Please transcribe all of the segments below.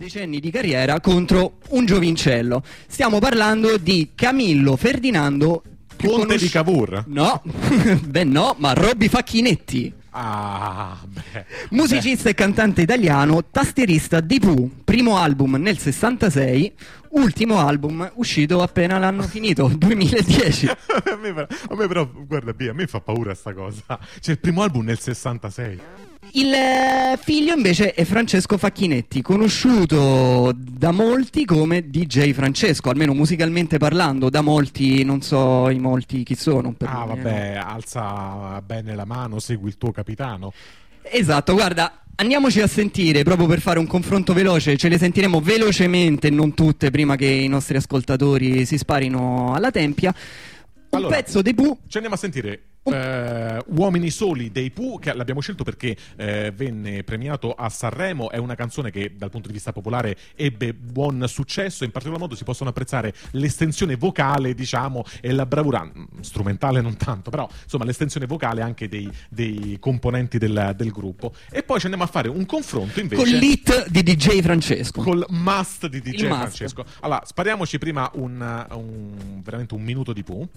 decenni di carriera contro un giovincello. Stiamo parlando di Camillo Ferdinando Conte di Cavour. No, beh no, ma Robby Facchinetti. Ah, beh. Musicista e cantante italiano, tastierista di Pooh, primo album nel 66, ultimo album uscito appena l'hanno finito, 2010. a me però, guarda, a me fa paura sta cosa. Cioè, il primo album nel 66. Il figlio invece è Francesco Facchinetti, conosciuto da molti come DJ Francesco, almeno musicalmente parlando, da molti, non so i molti chi sono. Vabbè, alza bene la mano, segui il tuo capitano. Esatto, guarda, andiamoci a sentire, proprio per fare un confronto veloce, ce le sentiremo velocemente, non tutte, prima che i nostri ascoltatori si sparino alla tempia. Allora, pezzo dei Pooh. Ci andiamo a sentire Uomini Soli dei Pooh, che l'abbiamo scelto perché venne premiato a Sanremo. È una canzone che dal punto di vista popolare ebbe buon successo. In particolar modo si possono apprezzare l'estensione vocale, diciamo, e la bravura strumentale non tanto, però insomma l'estensione vocale anche dei componenti del gruppo. E poi ci andiamo a fare un confronto invece Con l'hit di DJ Francesco, col must di DJ must. Francesco. Allora, spariamoci prima veramente un minuto di Pooh.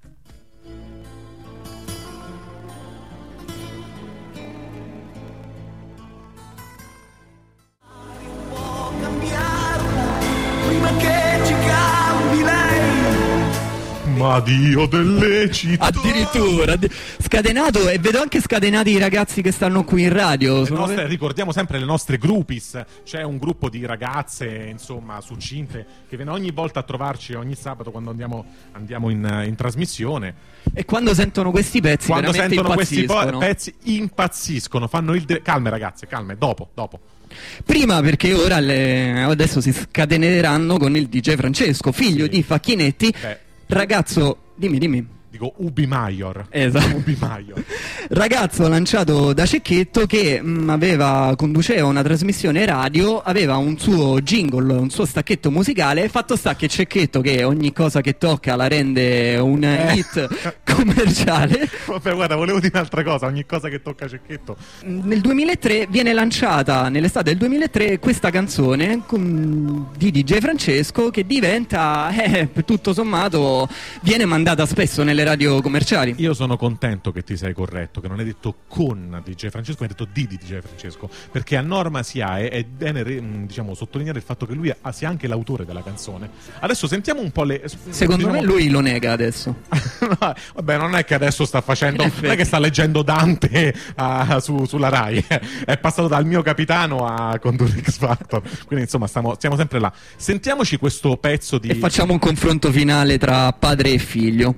Ma Dio delle città, addirittura scatenato, e vedo anche scatenati i ragazzi che stanno qui in radio. Ricordiamo sempre le nostre groupies. C'è un gruppo di ragazze, insomma, succinte, che viene ogni volta a trovarci ogni sabato quando andiamo in trasmissione. E quando sentono questi pezzi, quando veramente sentono questi impazziscono. pezzi impazziscono, fanno calme ragazze, calme, dopo. Prima, perché ora adesso si scateneranno con il DJ Francesco, figlio di Facchinetti. Ragazzo, dimmi. Dico Ubi Maior. Esatto. Ubi Maior. Ragazzo lanciato da Cecchetto che conduceva una trasmissione radio, aveva un suo jingle, un suo stacchetto musicale. Fatto sta che Cecchetto, che ogni cosa che tocca la rende un hit commerciale. Vabbè, guarda, volevo dire un'altra cosa, ogni cosa che tocca Cecchetto. Nel 2003 viene lanciata, nell'estate del 2003, questa canzone di DJ Francesco, che diventa, tutto sommato, viene mandata spesso nelle radio commerciali. Io sono contento che ti sei corretto, che non hai detto con DJ Francesco, hai detto di DJ Francesco, perché a norma si ha, è bene diciamo, sottolineare il fatto che lui sia anche l'autore della canzone. Adesso sentiamo un po' Secondo me lui lo nega adesso. No, vabbè, non è che adesso sta facendo, non è che sta leggendo Dante sulla Rai, è passato dal mio capitano a condurre X Factor, quindi insomma stiamo sempre là. Sentiamoci questo pezzo di... E facciamo un confronto finale tra padre e figlio.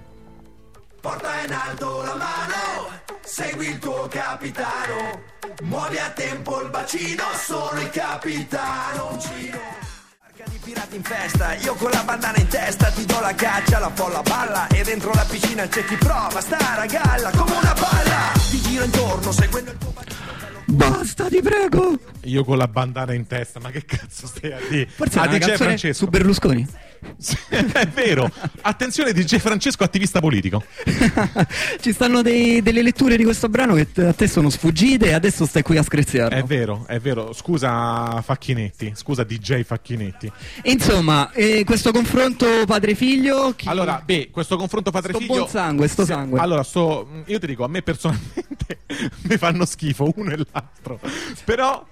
Porta in alto la mano, segui il tuo capitano, muovi a tempo il bacino, sono il capitano. Arca di pirati in festa, io con la bandana in testa ti do la caccia, la folla balla e dentro la piscina c'è chi prova, stare a galla come una palla, ti giro intorno seguendo il tuo bacino. Basta, ti prego. Io con la bandana in testa, ma che cazzo stai a dire? Forse è una canzone Francesco su Berlusconi. È vero. Attenzione, DJ Francesco, attivista politico. Ci stanno delle letture di questo brano che a te sono sfuggite e adesso stai qui a screziarlo. È vero. Scusa Facchinetti, scusa DJ Facchinetti. Insomma, questo confronto padre-figlio... Allora, questo confronto padre-figlio... buon sangue, sangue. Allora, io ti dico, a me personalmente mi fanno schifo uno e l'altro. Però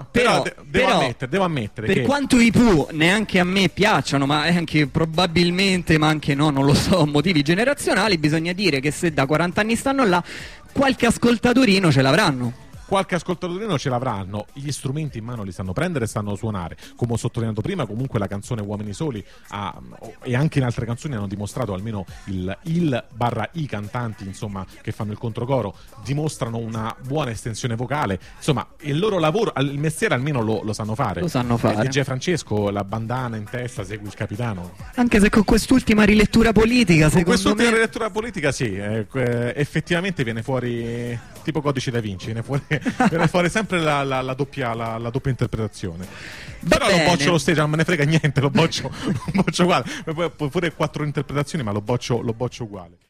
devo ammettere per che... quanto i Pooh neanche a me piacciono, ma anche probabilmente, ma anche no, non lo so, motivi generazionali, bisogna dire che se da 40 anni stanno là, qualche ascoltatorino ce l'avranno. Qualche ascoltatorino ce l'avranno, gli strumenti in mano li sanno prendere e sanno suonare. Come ho sottolineato prima, comunque la canzone Uomini Soli e anche in altre canzoni hanno dimostrato, almeno i cantanti, insomma, che fanno il controcoro, dimostrano una buona estensione vocale. Insomma, il loro lavoro, il mestiere almeno lo sanno fare. Lo sanno fare. DJ Francesco, la bandana in testa, segui il capitano. Anche se con quest'ultima rilettura politica, secondo me... rilettura politica, sì, effettivamente viene fuori tipo Codice da Vinci, viene fuori sempre la doppia interpretazione. Però bene. lo boccio lo stage, non me ne frega niente, lo boccio uguale. Poi pure 4 interpretazioni, ma lo boccio uguale.